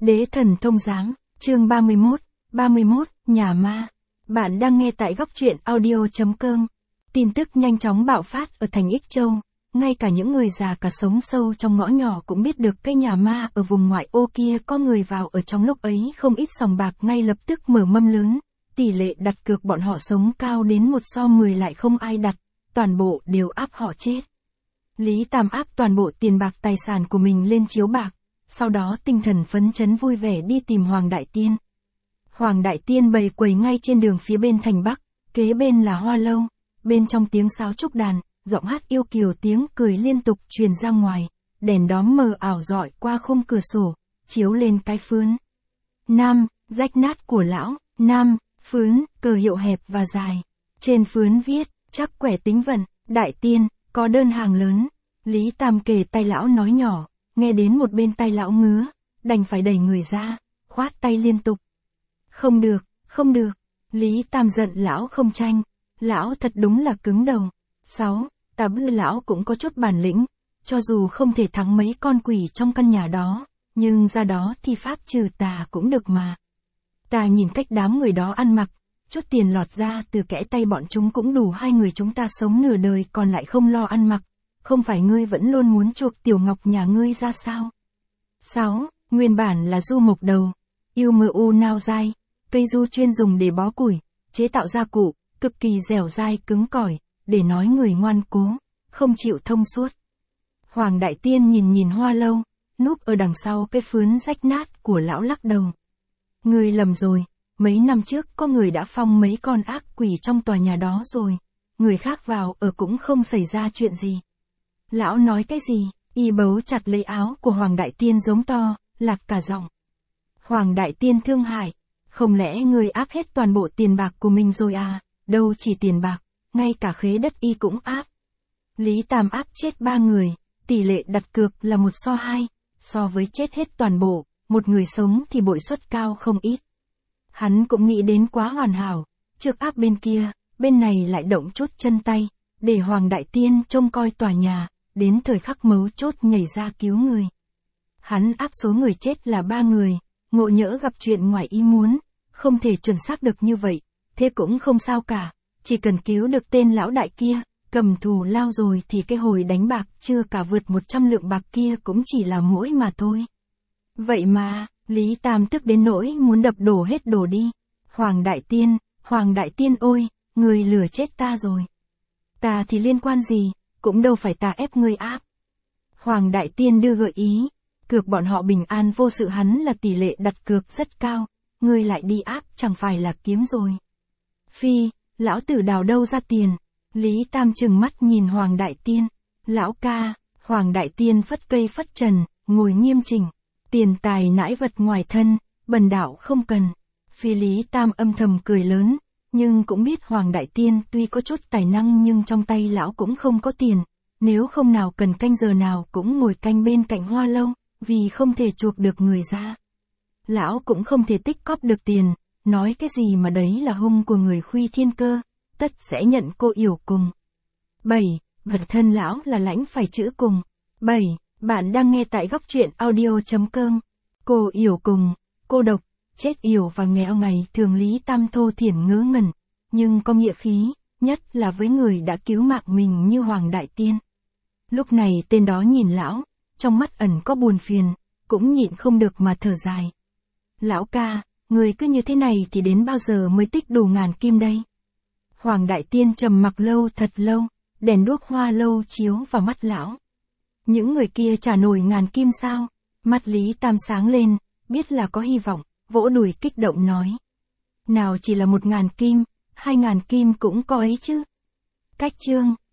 Đế thần thông giáng, chương 31, nhà ma. Bạn đang nghe tại góc truyện audio.com. Tin tức nhanh chóng bạo phát ở thành Ích Châu, ngay cả những người già cả sống sâu trong ngõ nhỏ cũng biết được cái nhà ma ở vùng ngoại ô kia có người vào ở trong lúc ấy không ít sòng bạc ngay lập tức mở mâm lớn, tỷ lệ đặt cược bọn họ sống cao đến 1:10 lại không ai đặt, toàn bộ đều áp họ chết. Lý Tam áp toàn bộ tiền bạc tài sản của mình lên chiếu bạc, sau đó tinh thần phấn chấn vui vẻ đi tìm Hoàng Đại Tiên. Hoàng Đại Tiên bày quầy ngay trên đường phía bên thành Bắc, kế bên là hoa lâu, bên trong tiếng sáo trúc đàn, giọng hát yêu kiều tiếng cười liên tục truyền ra ngoài, đèn đóm mờ ảo rọi qua khung cửa sổ, chiếu lên cái phướn. Nam, rách nát của lão, Nam, phướn, cờ hiệu hẹp và dài. Trên phướn viết, chắc quẻ tính vận, Đại Tiên, có đơn hàng lớn. Lý Tam kề tay lão nói nhỏ, nghe đến một bên tay lão ngứa, đành phải đẩy người ra, khoát tay liên tục. Không được, không được. Lý Tam giận lão không tranh. Lão thật đúng là cứng đầu. 8 lão cũng có chút bản lĩnh, cho dù không thể thắng mấy con quỷ trong căn nhà đó, nhưng ra đó thì pháp trừ tà cũng được mà. Ta nhìn cách đám người đó ăn mặc, chút tiền lọt ra từ kẽ tay bọn chúng cũng đủ hai người chúng ta sống nửa đời còn lại không lo ăn mặc. Không phải ngươi vẫn luôn muốn chuộc Tiểu Ngọc nhà ngươi ra sao? 6. Nguyên bản là du mộc đầu, yêu mơ u nao dai, cây du chuyên dùng để bó củi, chế tạo gia cụ, cực kỳ dẻo dai cứng cỏi, để nói người ngoan cố, không chịu thông suốt. Hoàng Đại Tiên nhìn hoa lâu, núp ở đằng sau cái phướn rách nát của lão lắc đầu. Ngươi lầm rồi, mấy năm trước có người đã phong mấy con ác quỷ trong tòa nhà đó rồi, người khác vào ở cũng không xảy ra chuyện gì. Lão nói cái gì? Y bấu chặt lấy áo của Hoàng Đại Tiên giống to, lạc cả giọng. Hoàng Đại Tiên thương hại, không lẽ ngươi áp hết toàn bộ tiền bạc của mình rồi à? Đâu chỉ tiền bạc, ngay cả khế đất y cũng áp. Lý Tam áp chết 3 người, tỷ lệ đặt cược là 1:2, so với chết hết toàn bộ, một người sống thì bội suất cao không ít. Hắn cũng nghĩ đến quá hoàn hảo, trước áp bên kia, bên này lại động chút chân tay, để Hoàng Đại Tiên trông coi tòa nhà, đến thời khắc mấu chốt nhảy ra cứu người. Hắn áp số người chết là 3 người, ngộ nhỡ gặp chuyện ngoài ý muốn, không thể chuẩn xác được như vậy, thế cũng không sao cả, chỉ cần cứu được tên lão đại kia, cầm thù lao rồi thì cái hồi đánh bạc chưa cả vượt 100 lượng bạc kia cũng chỉ là mỗi mà thôi. Vậy mà, Lý Tam tức đến nỗi muốn đập đổ hết đồ đi. Hoàng Đại Tiên ôi, người lừa chết ta rồi. Ta thì liên quan gì, cũng đâu phải ta ép ngươi áp. Hoàng Đại Tiên đưa gợi ý, cược bọn họ bình an vô sự hắn là tỷ lệ đặt cược rất cao, ngươi lại đi áp chẳng phải là kiếm rồi. Phi, lão tử đào đâu ra tiền? Lý Tam trừng mắt nhìn Hoàng Đại Tiên. Lão ca, Hoàng Đại Tiên phất cây phất trần, ngồi nghiêm chỉnh. Tiền tài nãi vật ngoài thân, bần đạo không cần. Phi Lý Tam âm thầm cười lớn, nhưng cũng biết Hoàng Đại Tiên tuy có chút tài năng nhưng trong tay lão cũng không có tiền, nếu không nào cần canh giờ nào cũng ngồi canh bên cạnh hoa lâu, vì không thể chuộc được người ra. Lão cũng không thể tích cóp được tiền, nói cái gì mà đấy là hung của người Khuy Thiên Cơ, tất sẽ nhận cô yểu cùng. 7. Vật thân lão là lãnh phải chữ cùng. 7. Bạn đang nghe tại góc truyện audio.com. Cô yểu cùng, cô độc, chết yểu và nghèo ngày thường Lý Tam thô thiển ngớ ngẩn, nhưng có nghĩa khí, nhất là với người đã cứu mạng mình như Hoàng Đại Tiên. Lúc này tên đó nhìn lão, trong mắt ẩn có buồn phiền, cũng nhịn không được mà thở dài. Lão ca, người cứ như thế này thì đến bao giờ mới tích đủ ngàn kim đây? Hoàng Đại Tiên trầm mặc lâu thật lâu, đèn đuốc hoa lâu chiếu vào mắt lão. Những người kia trả nổi ngàn kim sao? Mắt Lý Tam sáng lên, biết là có hy vọng, vỗ đùi kích động nói. Nào chỉ là 1.000 kim, 2.000 kim cũng có ấy chứ. Cách chương.